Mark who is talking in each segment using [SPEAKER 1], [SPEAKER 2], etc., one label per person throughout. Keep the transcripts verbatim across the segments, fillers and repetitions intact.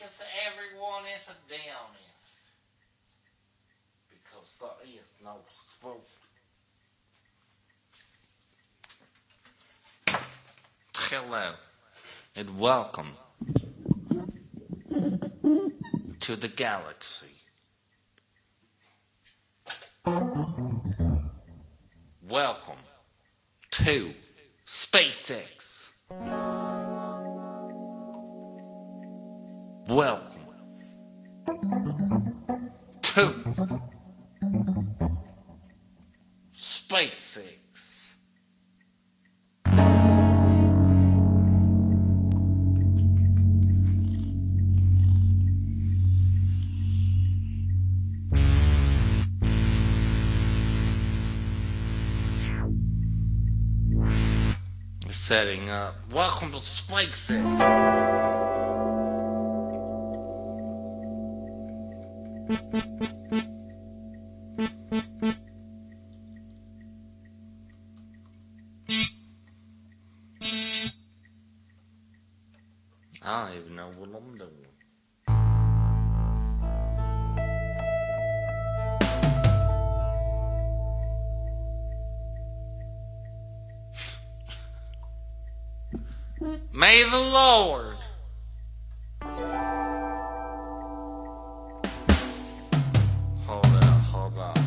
[SPEAKER 1] if everyone is a Dionys. Because there is no sport. Hello and welcome to the galaxy. Welcome to SpaceX. Welcome to SpaceX. Setting up. Welcome to SpaceX. I don't even know what I'm doing. May the Lord hold up, hold up.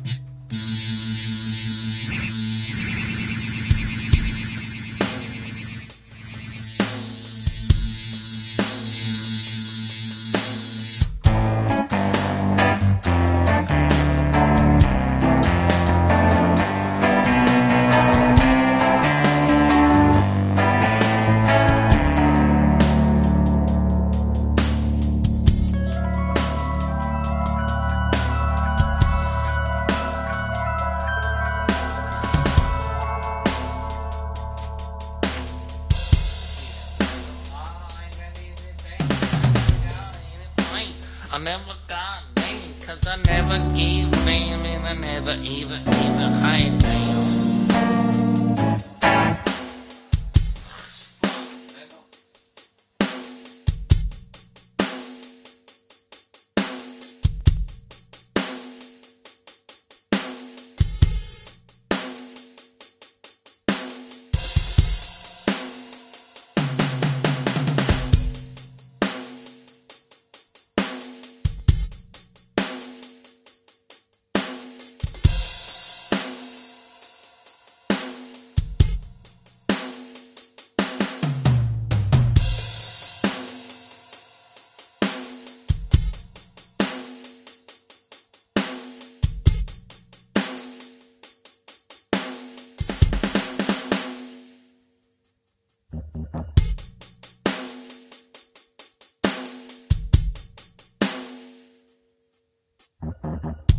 [SPEAKER 1] I never got named, cause I never gave them, and I never even, even had them.
[SPEAKER 2] Mm-hmm.